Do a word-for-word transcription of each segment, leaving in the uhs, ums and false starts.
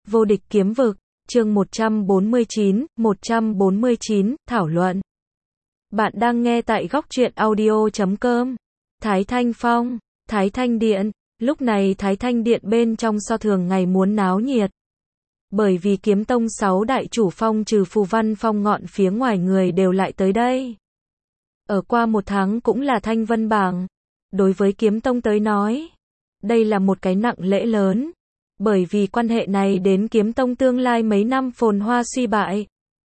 Vô địch kiếm vực, chương một trăm bốn mươi chín, một trăm bốn mươi chín, thảo luận. Bạn đang nghe tại góc truyện audio chấm com. Thái Thanh Phong, Thái Thanh Điện, lúc này Thái Thanh Điện bên trong so thường ngày muốn náo nhiệt. Bởi vì kiếm tông sáu đại chủ phong trừ Phù Văn Phong ngọn phía ngoài người đều lại tới đây. Ở qua một tháng cũng là Thanh Vân Bảng. Đối với kiếm tông tới nói, đây là một cái nặng lễ lớn. Bởi vì quan hệ này đến kiếm tông tương lai mấy năm phồn hoa suy bại.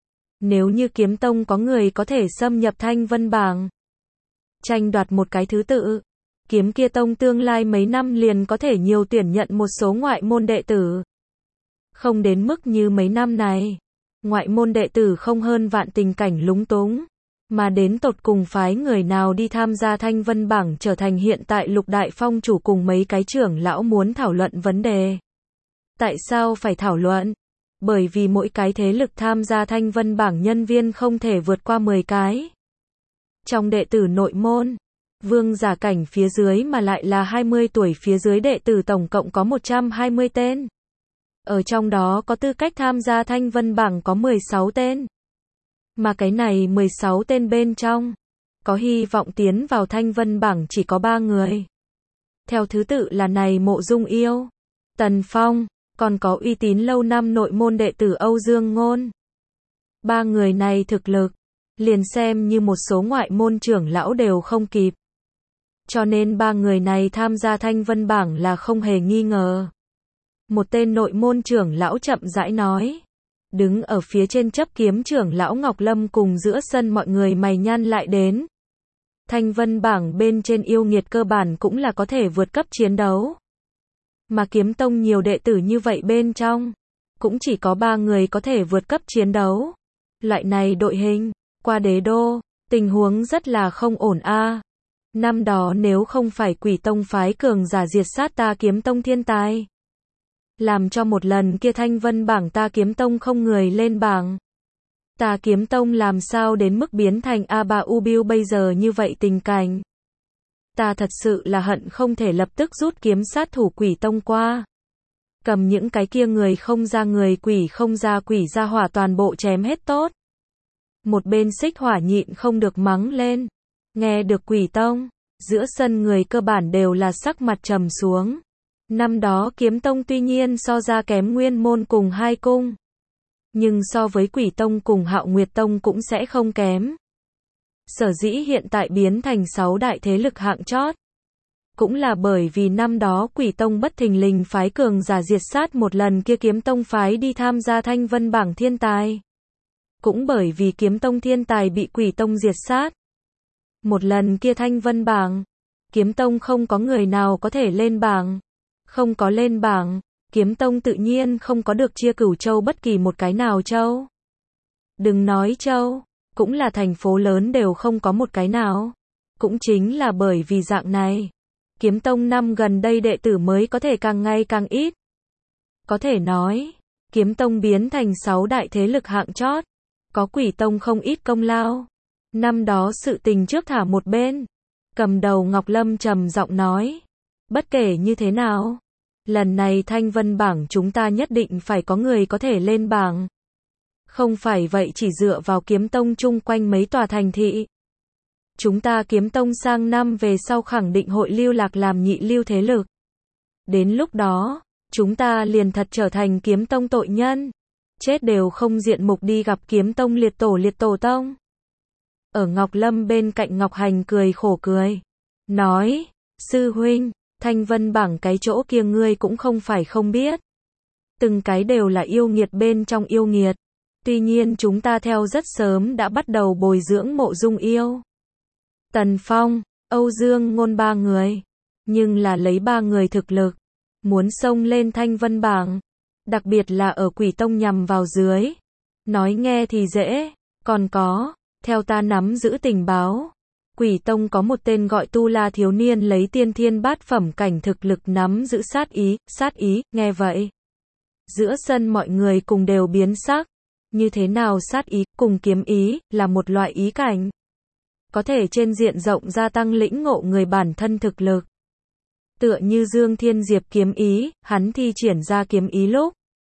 Nếu như kiếm tông có người có thể xâm nhập Thanh Vân Bảng, tranh đoạt một cái thứ tự, kiếm kia tông tương lai mấy năm liền có thể nhiều tuyển nhận một số ngoại môn đệ tử. Không đến mức như mấy năm này, ngoại môn đệ tử không hơn vạn tình cảnh lúng túng, mà đến tột cùng phái người nào đi tham gia Thanh Vân Bảng trở thành hiện tại lục đại phong chủ cùng mấy cái trưởng lão muốn thảo luận vấn đề. Tại sao phải thảo luận? Bởi vì mỗi cái thế lực tham gia Thanh Vân Bảng nhân viên không thể vượt qua mười cái. Trong đệ tử nội môn, vương giả cảnh phía dưới mà lại là hai mươi tuổi phía dưới đệ tử tổng cộng có một trăm hai mươi tên. Ở trong đó có tư cách tham gia Thanh Vân Bảng có mười sáu tên. Mà cái này mười sáu tên bên trong, có hy vọng tiến vào Thanh Vân Bảng chỉ có ba người. Theo thứ tự là này Mộ Dung Yêu, Tần Phong, còn có uy tín lâu năm nội môn đệ tử Âu Dương Ngôn. Ba người này thực lực, liền xem như một số ngoại môn trưởng lão đều không kịp. Cho nên ba người này tham gia Thanh Vân Bảng là không hề nghi ngờ. Một tên nội môn trưởng lão chậm rãi nói. Đứng ở phía trên chấp kiếm trưởng lão Ngọc Lâm cùng giữa sân mọi người mày nhăn lại đến. Thanh Vân Bảng bên trên yêu nghiệt cơ bản cũng là có thể vượt cấp chiến đấu. Mà kiếm tông nhiều đệ tử như vậy bên trong, cũng chỉ có ba người có thể vượt cấp chiến đấu. Loại này đội hình, qua đế đô, tình huống rất là không ổn a. À. Năm đó nếu không phải Quỷ Tông phái cường giả diệt sát ta kiếm tông thiên tài, làm cho một lần kia Thanh Vân Bảng ta kiếm tông không người lên bảng. Ta kiếm tông làm sao đến mức biến thành A ba U Biu bây giờ như vậy tình cảnh. Ta thật sự là hận không thể lập tức rút kiếm sát thủ Quỷ Tông qua. Cầm những cái kia người không ra người quỷ không ra quỷ ra hỏa toàn bộ chém hết tốt. Một bên Xích Hỏa nhịn không được mắng lên. Nghe được Quỷ Tông, giữa sân người cơ bản đều là sắc mặt trầm xuống. Năm đó kiếm tông tuy nhiên so ra kém Nguyên Môn cùng hai cung. Nhưng so với Quỷ Tông cùng Hạo Nguyệt Tông cũng sẽ không kém. Sở dĩ hiện tại biến thành sáu đại thế lực hạng chót. Cũng là bởi vì năm đó Quỷ Tông bất thình lình phái cường giả diệt sát một lần kia kiếm tông phái đi tham gia Thanh Vân Bảng thiên tài. Cũng bởi vì kiếm tông thiên tài bị Quỷ Tông diệt sát. Một lần kia Thanh Vân Bảng, kiếm tông không có người nào có thể lên bảng. Không có lên bảng, kiếm tông tự nhiên không có được chia Cửu Châu bất kỳ một cái nào châu. Đừng nói châu, cũng là thành phố lớn đều không có một cái nào. Cũng chính là bởi vì dạng này, kiếm tông năm gần đây đệ tử mới có thể càng ngày càng ít. Có thể nói, kiếm tông biến thành sáu đại thế lực hạng chót, có Quỷ Tông không ít công lao. Năm đó sự tình trước thả một bên, cầm đầu Ngọc Lâm trầm giọng nói. Bất kể như thế nào, lần này Thanh Vân Bảng chúng ta nhất định phải có người có thể lên bảng. Không phải vậy chỉ dựa vào kiếm tông chung quanh mấy tòa thành thị. Chúng ta kiếm tông sang năm về sau khẳng định hội lưu lạc làm nhị lưu thế lực. Đến lúc đó, chúng ta liền thật trở thành kiếm tông tội nhân. Chết đều không diện mục đi gặp kiếm tông liệt tổ liệt tổ tông. Ở Ngọc Lâm bên cạnh Ngọc Hành cười khổ cười. Nói, sư huynh, Thanh Vân Bảng cái chỗ kia ngươi cũng không phải không biết. Từng cái đều là yêu nghiệt bên trong yêu nghiệt. Tuy nhiên chúng ta theo rất sớm đã bắt đầu bồi dưỡng Mộ Dung Yêu, Tần Phong, Âu Dương Ngôn ba người. Nhưng là lấy ba người thực lực, muốn xông lên Thanh Vân Bảng, đặc biệt là ở Quỷ Tông nhằm vào dưới. Nói nghe thì dễ, còn có, theo ta nắm giữ tình báo. Quỷ Tông có một tên gọi Tu La thiếu niên lấy tiên thiên bát phẩm cảnh thực lực nắm giữ sát ý, sát ý, nghe vậy. Giữa sân mọi người cùng đều biến sắc. Như thế nào sát ý, cùng kiếm ý, là một loại ý cảnh. Có thể trên diện rộng gia tăng lĩnh ngộ người bản thân thực lực. Tựa như Dương Thiên Diệp kiếm ý, hắn thi triển ra kiếm ý lúc.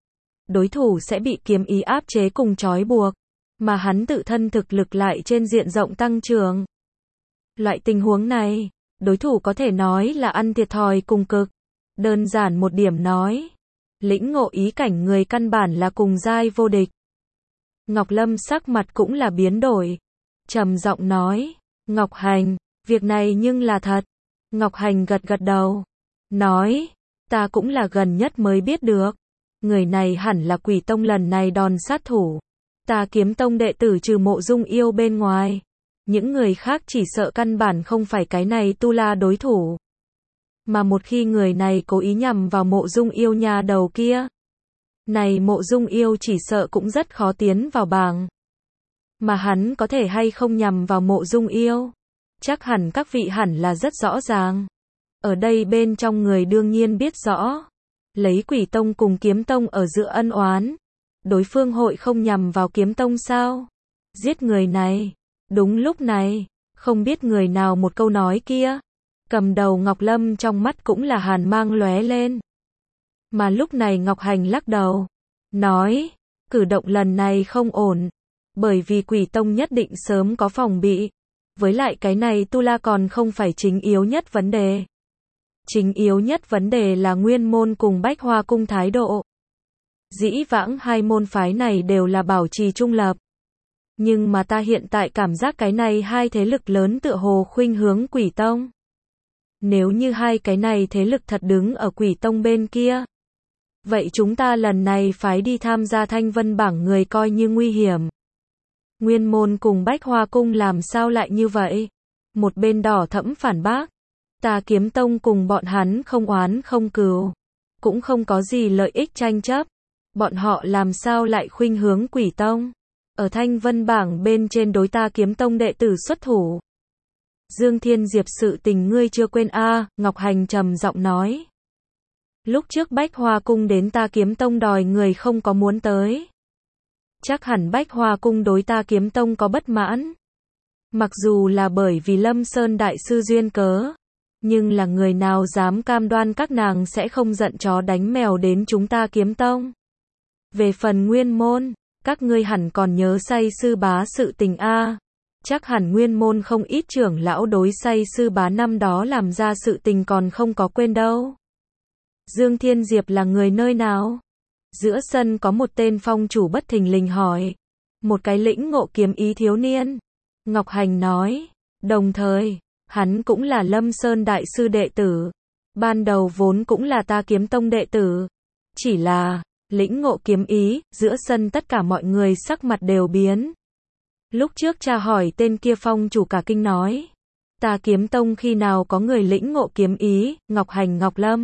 đối thủ sẽ bị kiếm ý áp chế cùng trói buộc, mà hắn tự thân thực lực lại trên diện rộng tăng trưởng. Loại tình huống này, đối thủ có thể nói là ăn thiệt thòi cùng cực. Đơn giản một điểm nói, lĩnh ngộ ý cảnh người căn bản là cùng giai vô địch. Ngọc Lâm sắc mặt cũng là biến đổi, trầm giọng nói, Ngọc Hành, việc này nhưng là thật. Ngọc Hành gật gật đầu, nói, ta cũng là gần nhất mới biết được. Người này hẳn là Quỷ Tông lần này đòn sát thủ. Ta Kiếm Tông đệ tử trừ Mộ Dung Yêu bên ngoài, những người khác chỉ sợ căn bản không phải cái này tu la đối thủ. Mà một khi người này cố ý nhằm vào Mộ Dung Yêu nhà đầu kia, này Mộ Dung Yêu chỉ sợ cũng rất khó tiến vào bảng. Mà hắn có thể hay không nhằm vào Mộ Dung Yêu, chắc hẳn các vị hẳn là rất rõ ràng. Ở đây bên trong người đương nhiên biết rõ, lấy Quỷ Tông cùng Kiếm Tông ở giữa ân oán, đối phương hội không nhằm vào Kiếm Tông sao? Giết người này. Đúng lúc này, không biết người nào một câu nói kia, cầm đầu Ngọc Lâm trong mắt cũng là hàn mang lóe lên. Mà lúc này Ngọc Hành lắc đầu, nói, cử động lần này không ổn, bởi vì Quỷ Tông nhất định sớm có phòng bị. Với lại cái này tu la còn không phải chính yếu nhất vấn đề. Chính yếu nhất vấn đề là Nguyên Môn cùng Bách Hoa Cung thái độ. Dĩ vãng hai môn phái này đều là bảo trì trung lập. Nhưng mà ta hiện tại cảm giác cái này hai thế lực lớn tựa hồ khuynh hướng Quỷ Tông. Nếu như hai cái này thế lực thật đứng ở Quỷ Tông bên kia, vậy chúng ta lần này phái đi tham gia Thanh Vân bảng người coi như nguy hiểm. Nguyên Môn cùng Bách Hoa Cung làm sao lại như vậy? Một bên đỏ thẫm phản bác, ta Kiếm Tông cùng bọn hắn không oán không cừu, cũng không có gì lợi ích tranh chấp. Bọn họ làm sao lại khuynh hướng Quỷ Tông? Ở Thanh Vân bảng bên trên đối ta Kiếm Tông đệ tử xuất thủ. Dương Thiên Diệp sự tình ngươi chưa quên a? À, Ngọc Hành trầm giọng nói. Lúc trước Bách Hoa Cung đến ta Kiếm Tông đòi người không có muốn tới. Chắc hẳn Bách Hoa Cung đối ta Kiếm Tông có bất mãn. Mặc dù là bởi vì Lâm Sơn Đại Sư duyên cớ, nhưng là người nào dám cam đoan các nàng sẽ không giận chó đánh mèo đến chúng ta Kiếm Tông. Về phần Nguyên Môn, các ngươi hẳn còn nhớ Say Sư Bá sự tình a. Chắc hẳn Nguyên Môn không ít trưởng lão đối Say Sư Bá năm đó làm ra sự tình còn không có quên đâu. Dương Thiên Diệp là người nơi nào? Giữa sân có một tên phong chủ bất thình lình hỏi. Một cái lĩnh ngộ kiếm ý thiếu niên. Ngọc Hành nói. Đồng thời, hắn cũng là Lâm Sơn Đại Sư đệ tử. Ban đầu vốn cũng là ta Kiếm Tông đệ tử. Chỉ là, lĩnh ngộ kiếm ý, giữa sân tất cả mọi người sắc mặt đều biến. Lúc trước cha hỏi tên kia phong chủ cả kinh nói. Ta Kiếm Tông khi nào có người lĩnh ngộ kiếm ý, Ngọc Hành Ngọc Lâm.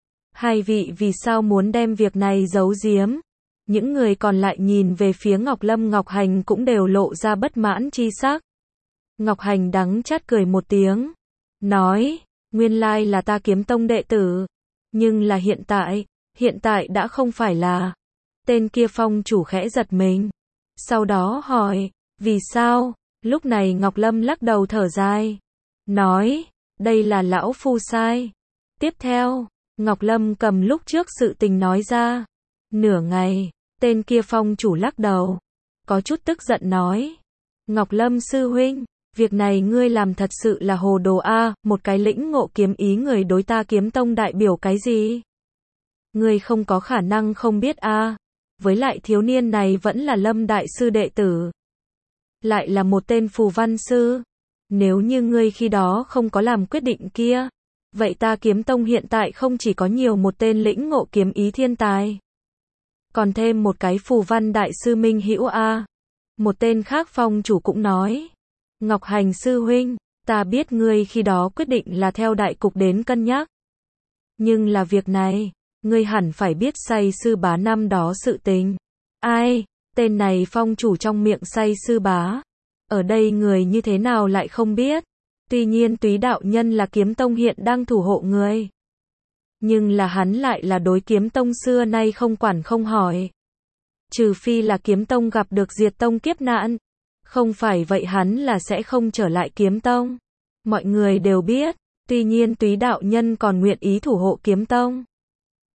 Hai vị vì sao muốn đem việc này giấu giếm? Những người còn lại nhìn về phía Ngọc Lâm Ngọc Hành cũng đều lộ ra bất mãn chi sắc. Ngọc Hành đắng chát cười một tiếng. Nói, nguyên lai là ta Kiếm Tông đệ tử. Nhưng là hiện tại, hiện tại đã không phải là. Tên kia phong chủ khẽ giật mình. Sau đó hỏi, vì sao? Lúc này Ngọc Lâm lắc đầu thở dài. Nói, đây là lão phu sai. Tiếp theo, Ngọc Lâm cầm lúc trước sự tình nói ra. Nửa ngày, tên kia phong chủ lắc đầu. Có chút tức giận nói. Ngọc Lâm sư huynh, việc này ngươi làm thật sự là hồ đồ a, một cái lĩnh ngộ kiếm ý người đối ta Kiếm Tông đại biểu cái gì? Ngươi không có khả năng không biết a. Với lại thiếu niên này vẫn là Lâm Đại Sư đệ tử. Lại là một tên phù văn sư. Nếu như ngươi khi đó không có làm quyết định kia, vậy ta Kiếm Tông hiện tại không chỉ có nhiều một tên lĩnh ngộ kiếm ý thiên tài, còn thêm một cái phù văn đại sư minh hữu a. Một tên khác phong chủ cũng nói. Ngọc Hành sư huynh, ta biết ngươi khi đó quyết định là theo đại cục đến cân nhắc. Nhưng là việc này, ngươi hẳn phải biết Say Sư Bá năm đó sự tình. Ai, tên này phong chủ trong miệng Say Sư Bá. Ở đây người như thế nào lại không biết. Tuy nhiên Túy đạo nhân là Kiếm Tông hiện đang thủ hộ người. Nhưng là hắn lại là đối Kiếm Tông xưa nay không quản không hỏi. Trừ phi là Kiếm Tông gặp được diệt tông kiếp nạn. Không phải vậy hắn là sẽ không trở lại Kiếm Tông. Mọi người đều biết, tuy nhiên Túy đạo nhân còn nguyện ý thủ hộ Kiếm Tông.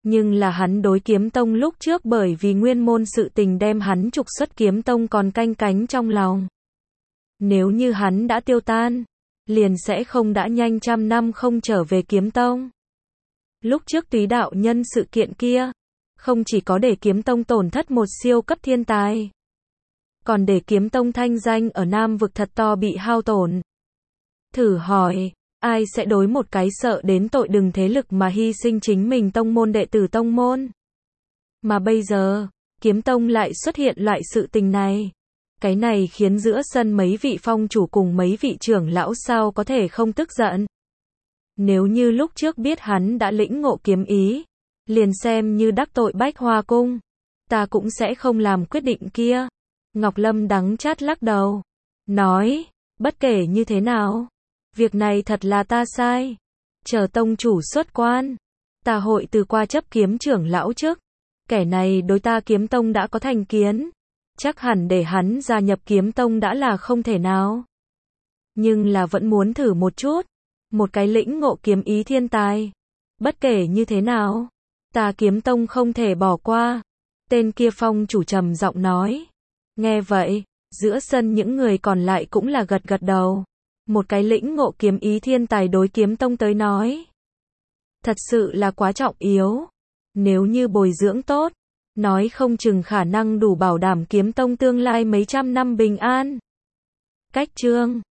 Nhưng là hắn đối kiếm tông lúc trước bởi vì nguyên môn sự tình đem hắn trục xuất kiếm tông còn canh cánh trong lòng. Nếu như hắn đã tiêu tan, liền sẽ không đã nhanh trăm năm không trở về kiếm tông. Lúc trước túy đạo nhân sự kiện kia, không chỉ có để kiếm tông tổn thất một siêu cấp thiên tài, còn để kiếm tông thanh danh ở Nam vực thật to bị hao tổn. Thử hỏi, ai sẽ đối một cái sợ đến tội đừng thế lực mà hy sinh chính mình tông môn đệ tử tông môn? Mà bây giờ, kiếm tông lại xuất hiện loại sự tình này. Cái này khiến giữa sân mấy vị phong chủ cùng mấy vị trưởng lão sao có thể không tức giận. Nếu như lúc trước biết hắn đã lĩnh ngộ kiếm ý, liền xem như đắc tội Bách Hoa Cung, ta cũng sẽ không làm quyết định kia. Ngọc Lâm đắng chát lắc đầu, nói, bất kể như thế nào, việc này thật là ta sai. Chờ tông chủ xuất quan, ta hội từ qua chấp kiếm trưởng lão trước. Kẻ này đối ta kiếm tông đã có thành kiến, chắc hẳn để hắn gia nhập kiếm tông đã là không thể nào. Nhưng là vẫn muốn thử một chút, một cái lĩnh ngộ kiếm ý thiên tài. Bất kể như thế nào, ta kiếm tông không thể bỏ qua. Tên kia phong chủ trầm giọng nói. Nghe vậy, giữa sân những người còn lại cũng là gật gật đầu. Một cái lĩnh ngộ kiếm ý thiên tài đối kiếm tông tới nói, thật sự là quá trọng yếu. Nếu như bồi dưỡng tốt, nói không chừng khả năng đủ bảo đảm kiếm tông tương lai mấy trăm năm bình an. Cách chương